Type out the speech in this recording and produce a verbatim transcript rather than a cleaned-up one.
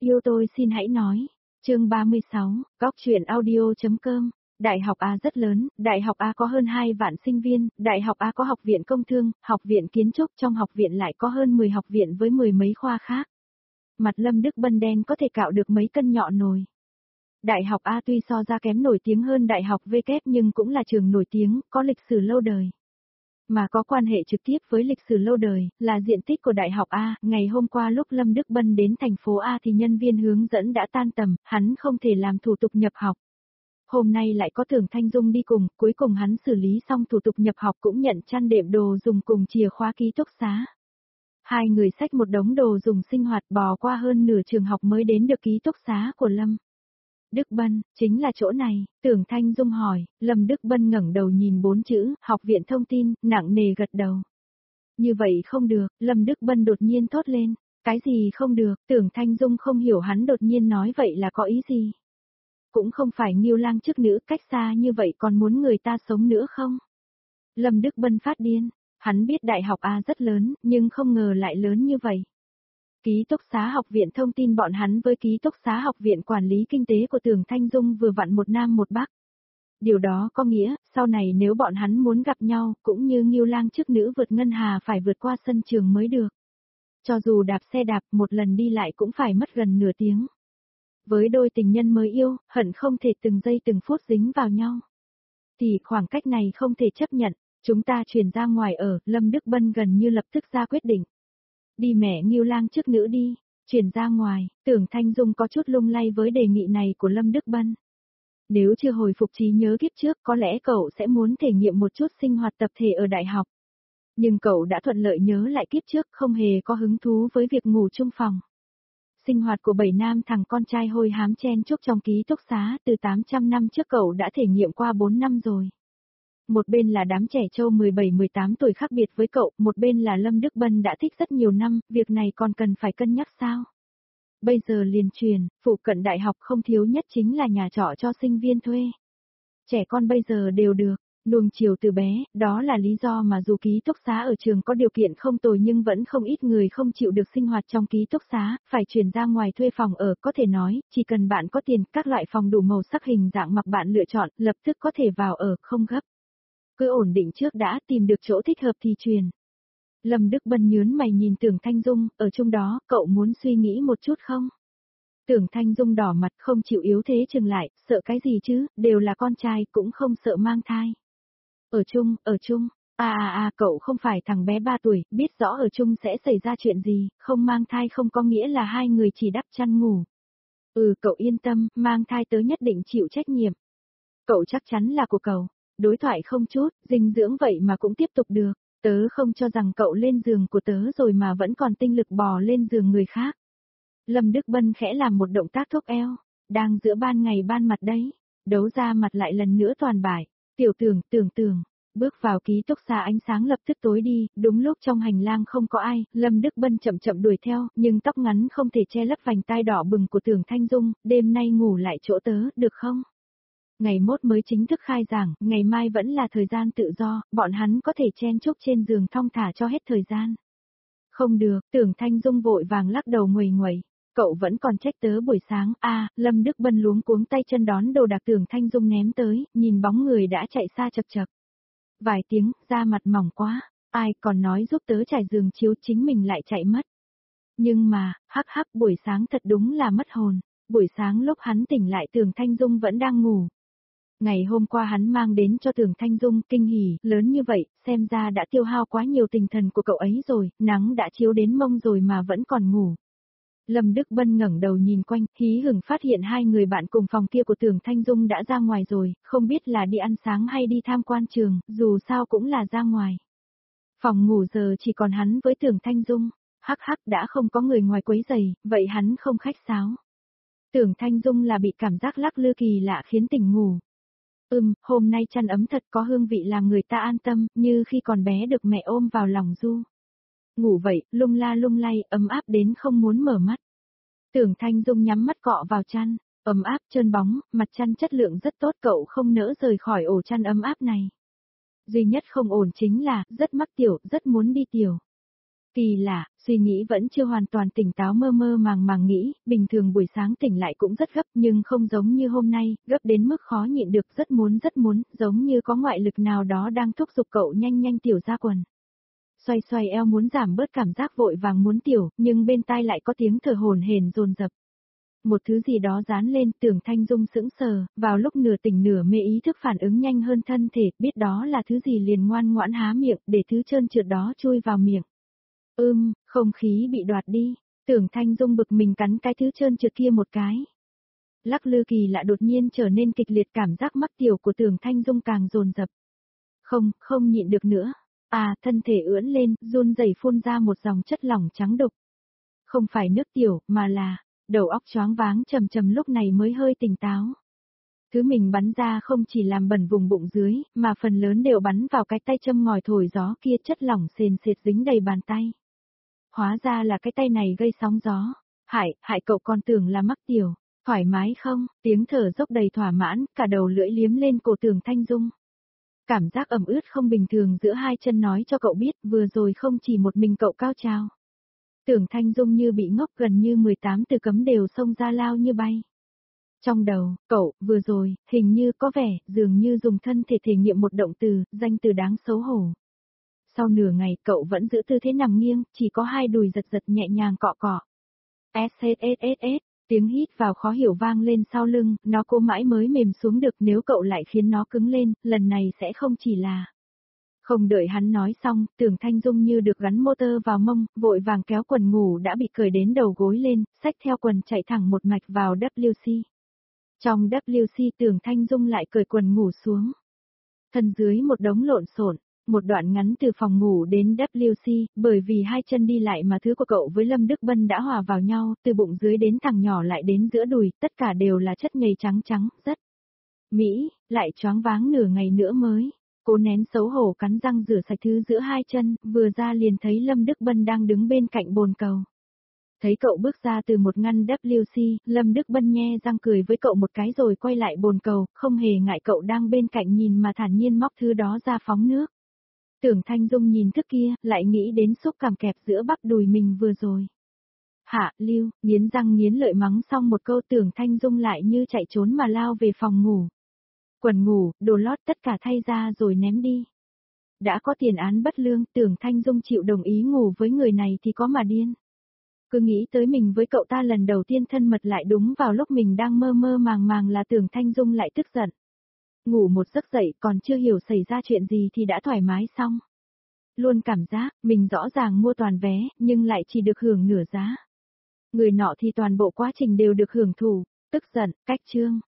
yêu tôi xin hãy nói. Chương ba mươi sáu, góc truyện audio.com. Đại học A rất lớn, Đại học A có hơn hai vạn sinh viên, Đại học A có học viện công thương, học viện kiến trúc, trong học viện lại có hơn mười học viện với mười mấy khoa khác. Mặt Lâm Đức Bân đen có thể cạo được mấy cân nhọ nồi. Đại học A tuy so ra kém nổi tiếng hơn Đại học V kép nhưng cũng là trường nổi tiếng, có lịch sử lâu đời. Mà có quan hệ trực tiếp với lịch sử lâu đời, là diện tích của Đại học A. Ngày hôm qua lúc Lâm Đức Bân đến thành phố A thì nhân viên hướng dẫn đã tan tầm, hắn không thể làm thủ tục nhập học. Hôm nay lại có Tưởng Thanh Dung đi cùng, cuối cùng hắn xử lý xong thủ tục nhập học cũng nhận chăn đệm đồ dùng cùng chìa khóa ký túc xá. Hai người xách một đống đồ dùng sinh hoạt bò qua hơn nửa trường học mới đến được ký túc xá của Lâm Đức Bân, chính là chỗ này, Tưởng Thanh Dung hỏi. Lâm Đức Bân ngẩng đầu nhìn bốn chữ, học viện thông tin, nặng nề gật đầu. Như vậy không được, Lâm Đức Bân đột nhiên thốt lên. Cái gì không được, Tưởng Thanh Dung không hiểu hắn đột nhiên nói vậy là có ý gì. Cũng không phải Nghiêu Lang chức nữ, cách xa như vậy còn muốn người ta sống nữa không? Lâm Đức Bân phát điên, hắn biết Đại học A rất lớn, nhưng không ngờ lại lớn như vậy. Ký túc xá học viện thông tin bọn hắn với ký túc xá học viện quản lý kinh tế của Tưởng Thanh Dung vừa vặn một nam một bắc. Điều đó có nghĩa, sau này nếu bọn hắn muốn gặp nhau, cũng như Nghiêu Lang chức nữ vượt ngân hà phải vượt qua sân trường mới được. Cho dù đạp xe đạp một lần đi lại cũng phải mất gần nửa tiếng. Với đôi tình nhân mới yêu, hận không thể từng giây từng phút dính vào nhau. Thì khoảng cách này không thể chấp nhận, chúng ta chuyển ra ngoài ở, Lâm Đức Bân gần như lập tức ra quyết định. Đi mẹ Nghiêu Lang chức nữ đi, chuyển ra ngoài, Tưởng Thanh Dung có chút lung lay với đề nghị này của Lâm Đức Bân. Nếu chưa hồi phục trí nhớ kiếp trước có lẽ cậu sẽ muốn thể nghiệm một chút sinh hoạt tập thể ở đại học. Nhưng cậu đã thuận lợi nhớ lại kiếp trước không hề có hứng thú với việc ngủ chung phòng. Sinh hoạt của bảy nam thằng con trai hôi hám chen chúc trong ký túc xá từ tám trăm năm trước cậu đã thể nghiệm qua bốn năm rồi. Một bên là đám trẻ trâu mười bảy mười tám tuổi khác biệt với cậu, một bên là Lâm Đức Bân đã thích rất nhiều năm, việc này còn cần phải cân nhắc sao? Bây giờ liền truyền, phụ cận đại học không thiếu nhất chính là nhà trọ cho sinh viên thuê. Trẻ con bây giờ đều được nuông chiều từ bé, đó là lý do mà dù ký túc xá ở trường có điều kiện không tồi nhưng vẫn không ít người không chịu được sinh hoạt trong ký túc xá, phải chuyển ra ngoài thuê phòng ở, có thể nói, chỉ cần bạn có tiền, các loại phòng đủ màu sắc hình dạng mặc bạn lựa chọn, lập tức có thể vào ở, không gấp. Cứ ổn định trước đã, tìm được chỗ thích hợp thì truyền. Lâm Đức Bân nhớn mày nhìn Tưởng Thanh Dung, ở chung đó, cậu muốn suy nghĩ một chút không? Tưởng Thanh Dung đỏ mặt không chịu yếu thế chừng lại, sợ cái gì chứ, đều là con trai cũng không sợ mang thai. Ở chung, ở chung, à à à cậu không phải thằng bé ba tuổi, biết rõ ở chung sẽ xảy ra chuyện gì, không mang thai không có nghĩa là hai người chỉ đắp chăn ngủ. Ừ cậu yên tâm, mang thai tớ nhất định chịu trách nhiệm. Cậu chắc chắn là của cậu, đối thoại không chút, dinh dưỡng vậy mà cũng tiếp tục được, tớ không cho rằng cậu lên giường của tớ rồi mà vẫn còn tinh lực bò lên giường người khác. Lâm Đức Bân khẽ làm một động tác thúc eo, đang giữa ban ngày ban mặt đấy, đấu ra mặt lại lần nữa toàn bại. Tiểu Tưởng, Tưởng Tưởng, bước vào ký túc xá ánh sáng lập tức tối đi, đúng lúc trong hành lang không có ai, Lâm Đức Bân chậm chậm đuổi theo, nhưng tóc ngắn không thể che lấp vành tai đỏ bừng của Tưởng Thanh Dung, đêm nay ngủ lại chỗ tớ, được không? Ngày mốt mới chính thức khai giảng, ngày mai vẫn là thời gian tự do, bọn hắn có thể chen chúc trên giường thong thả cho hết thời gian. Không được, Tưởng Thanh Dung vội vàng lắc đầu nguầy nguầy. Cậu vẫn còn trách tớ buổi sáng, a à, Lâm Đức Bân luống cuống tay chân đón đồ đạc Tưởng Thanh Dung ném tới, nhìn bóng người đã chạy xa chập chập. Vài tiếng, da mặt mỏng quá, ai còn nói giúp tớ trải giường chiếu chính mình lại chạy mất. Nhưng mà, hắc hắc buổi sáng thật đúng là mất hồn, buổi sáng lúc hắn tỉnh lại Tưởng Thanh Dung vẫn đang ngủ. Ngày hôm qua hắn mang đến cho Tưởng Thanh Dung kinh hỉ, lớn như vậy, xem ra đã tiêu hao quá nhiều tinh thần của cậu ấy rồi, nắng đã chiếu đến mông rồi mà vẫn còn ngủ. Lâm Đức Bân ngẩng đầu nhìn quanh, hí hửng phát hiện hai người bạn cùng phòng kia của Tưởng Thanh Dung đã ra ngoài rồi, không biết là đi ăn sáng hay đi tham quan trường, dù sao cũng là ra ngoài. Phòng ngủ giờ chỉ còn hắn với Tưởng Thanh Dung, hắc hắc đã không có người ngoài quấy rầy, vậy hắn không khách sáo. Tưởng Thanh Dung là bị cảm giác lắc lư kỳ lạ khiến tỉnh ngủ. Ừm, hôm nay chăn ấm thật có hương vị làm người ta an tâm, như khi còn bé được mẹ ôm vào lòng ru. Ngủ vậy, lung la lung lay, ấm áp đến không muốn mở mắt. Tưởng Thanh Dung nhắm mắt cọ vào chăn, ấm áp trơn bóng, mặt chăn chất lượng rất tốt cậu không nỡ rời khỏi ổ chăn ấm áp này. Duy nhất không ổn chính là, rất mắc tiểu, rất muốn đi tiểu. Kỳ lạ, suy nghĩ vẫn chưa hoàn toàn tỉnh táo mơ mơ màng màng nghĩ, bình thường buổi sáng tỉnh lại cũng rất gấp nhưng không giống như hôm nay, gấp đến mức khó nhịn được rất muốn rất muốn, giống như có ngoại lực nào đó đang thúc giục cậu nhanh nhanh tiểu ra quần. Xoay xoay eo muốn giảm bớt cảm giác vội vàng muốn tiểu, nhưng bên tai lại có tiếng thở hổn hển dồn dập. Một thứ gì đó dán lên, Tưởng Thanh Dung sững sờ, vào lúc nửa tỉnh nửa mê ý thức phản ứng nhanh hơn thân thể, biết đó là thứ gì liền ngoan ngoãn há miệng, để thứ trơn trượt đó chui vào miệng. Ưm, không khí bị đoạt đi, Tưởng Thanh Dung bực mình cắn cái thứ trơn trượt kia một cái. Lắc lư kỳ lạ đột nhiên trở nên kịch liệt, cảm giác mắc tiểu của Tưởng Thanh Dung càng dồn dập. Không, không nhịn được nữa. À, thân thể ưỡn lên, run rẩy phun ra một dòng chất lỏng trắng đục. Không phải nước tiểu, mà là, đầu óc choáng váng trầm trầm lúc này mới hơi tỉnh táo. Thứ mình bắn ra không chỉ làm bẩn vùng bụng dưới, mà phần lớn đều bắn vào cái tay châm ngòi thổi gió kia, chất lỏng sền sệt dính đầy bàn tay. Hóa ra là cái tay này gây sóng gió. Hại, hại cậu còn tưởng là mắc tiểu. Thoải mái không? Tiếng thở dốc đầy thỏa mãn, cả đầu lưỡi liếm lên cổ Tưởng Thanh Dung. Cảm giác ẩm ướt không bình thường giữa hai chân nói cho cậu biết vừa rồi không chỉ một mình cậu cao trào. Tưởng Thanh Dung như bị ngốc, gần như mười tám từ cấm đều xông ra lao như bay. Trong đầu, cậu, vừa rồi, hình như có vẻ, dường như dùng thân thể thể nghiệm một động từ, danh từ đáng xấu hổ. Sau nửa ngày, cậu vẫn giữ tư thế nằm nghiêng, chỉ có hai đùi giật giật nhẹ nhàng cọ cọ. S S S S S, tiếng hít vào khó hiểu vang lên sau lưng, nó cố mãi mới mềm xuống được, nếu cậu lại khiến nó cứng lên, lần này sẽ không chỉ là... Không đợi hắn nói xong, Tưởng Thanh Dung như được gắn motor vào mông, vội vàng kéo quần ngủ đã bị cởi đến đầu gối lên, xách theo quần chạy thẳng một mạch vào W C. Trong W C Tưởng Thanh Dung lại cởi quần ngủ xuống. Thân dưới một đống lộn xộn, một đoạn ngắn từ phòng ngủ đến W C, bởi vì hai chân đi lại mà thứ của cậu với Lâm Đức Bân đã hòa vào nhau, từ bụng dưới đến thẳng nhỏ lại đến giữa đùi, tất cả đều là chất nhầy trắng trắng, rất mỹ, lại choáng váng nửa ngày nữa mới. Cố nén xấu hổ cắn răng rửa sạch thứ giữa hai chân, vừa ra liền thấy Lâm Đức Bân đang đứng bên cạnh bồn cầu. Thấy cậu bước ra từ một ngăn W C, Lâm Đức Bân nhe răng cười với cậu một cái rồi quay lại bồn cầu, không hề ngại cậu đang bên cạnh nhìn mà thản nhiên móc thứ đó ra phóng nước. Tưởng Thanh Dung nhìn thức kia, lại nghĩ đến xúc cảm kẹp giữa bắp đùi mình vừa rồi. Hạ, Lưu, nghiến răng nghiến lợi mắng xong một câu, Tưởng Thanh Dung lại như chạy trốn mà lao về phòng ngủ. Quần ngủ, đồ lót tất cả thay ra rồi ném đi. Đã có tiền án bất lương, Tưởng Thanh Dung chịu đồng ý ngủ với người này thì có mà điên. Cứ nghĩ tới mình với cậu ta lần đầu tiên thân mật lại đúng vào lúc mình đang mơ mơ màng màng là Tưởng Thanh Dung lại tức giận. Ngủ một giấc dậy còn chưa hiểu xảy ra chuyện gì thì đã thoải mái xong. Luôn cảm giác mình rõ ràng mua toàn vé nhưng lại chỉ được hưởng nửa giá. Người nọ thì toàn bộ quá trình đều được hưởng thụ, tức giận, cách chương.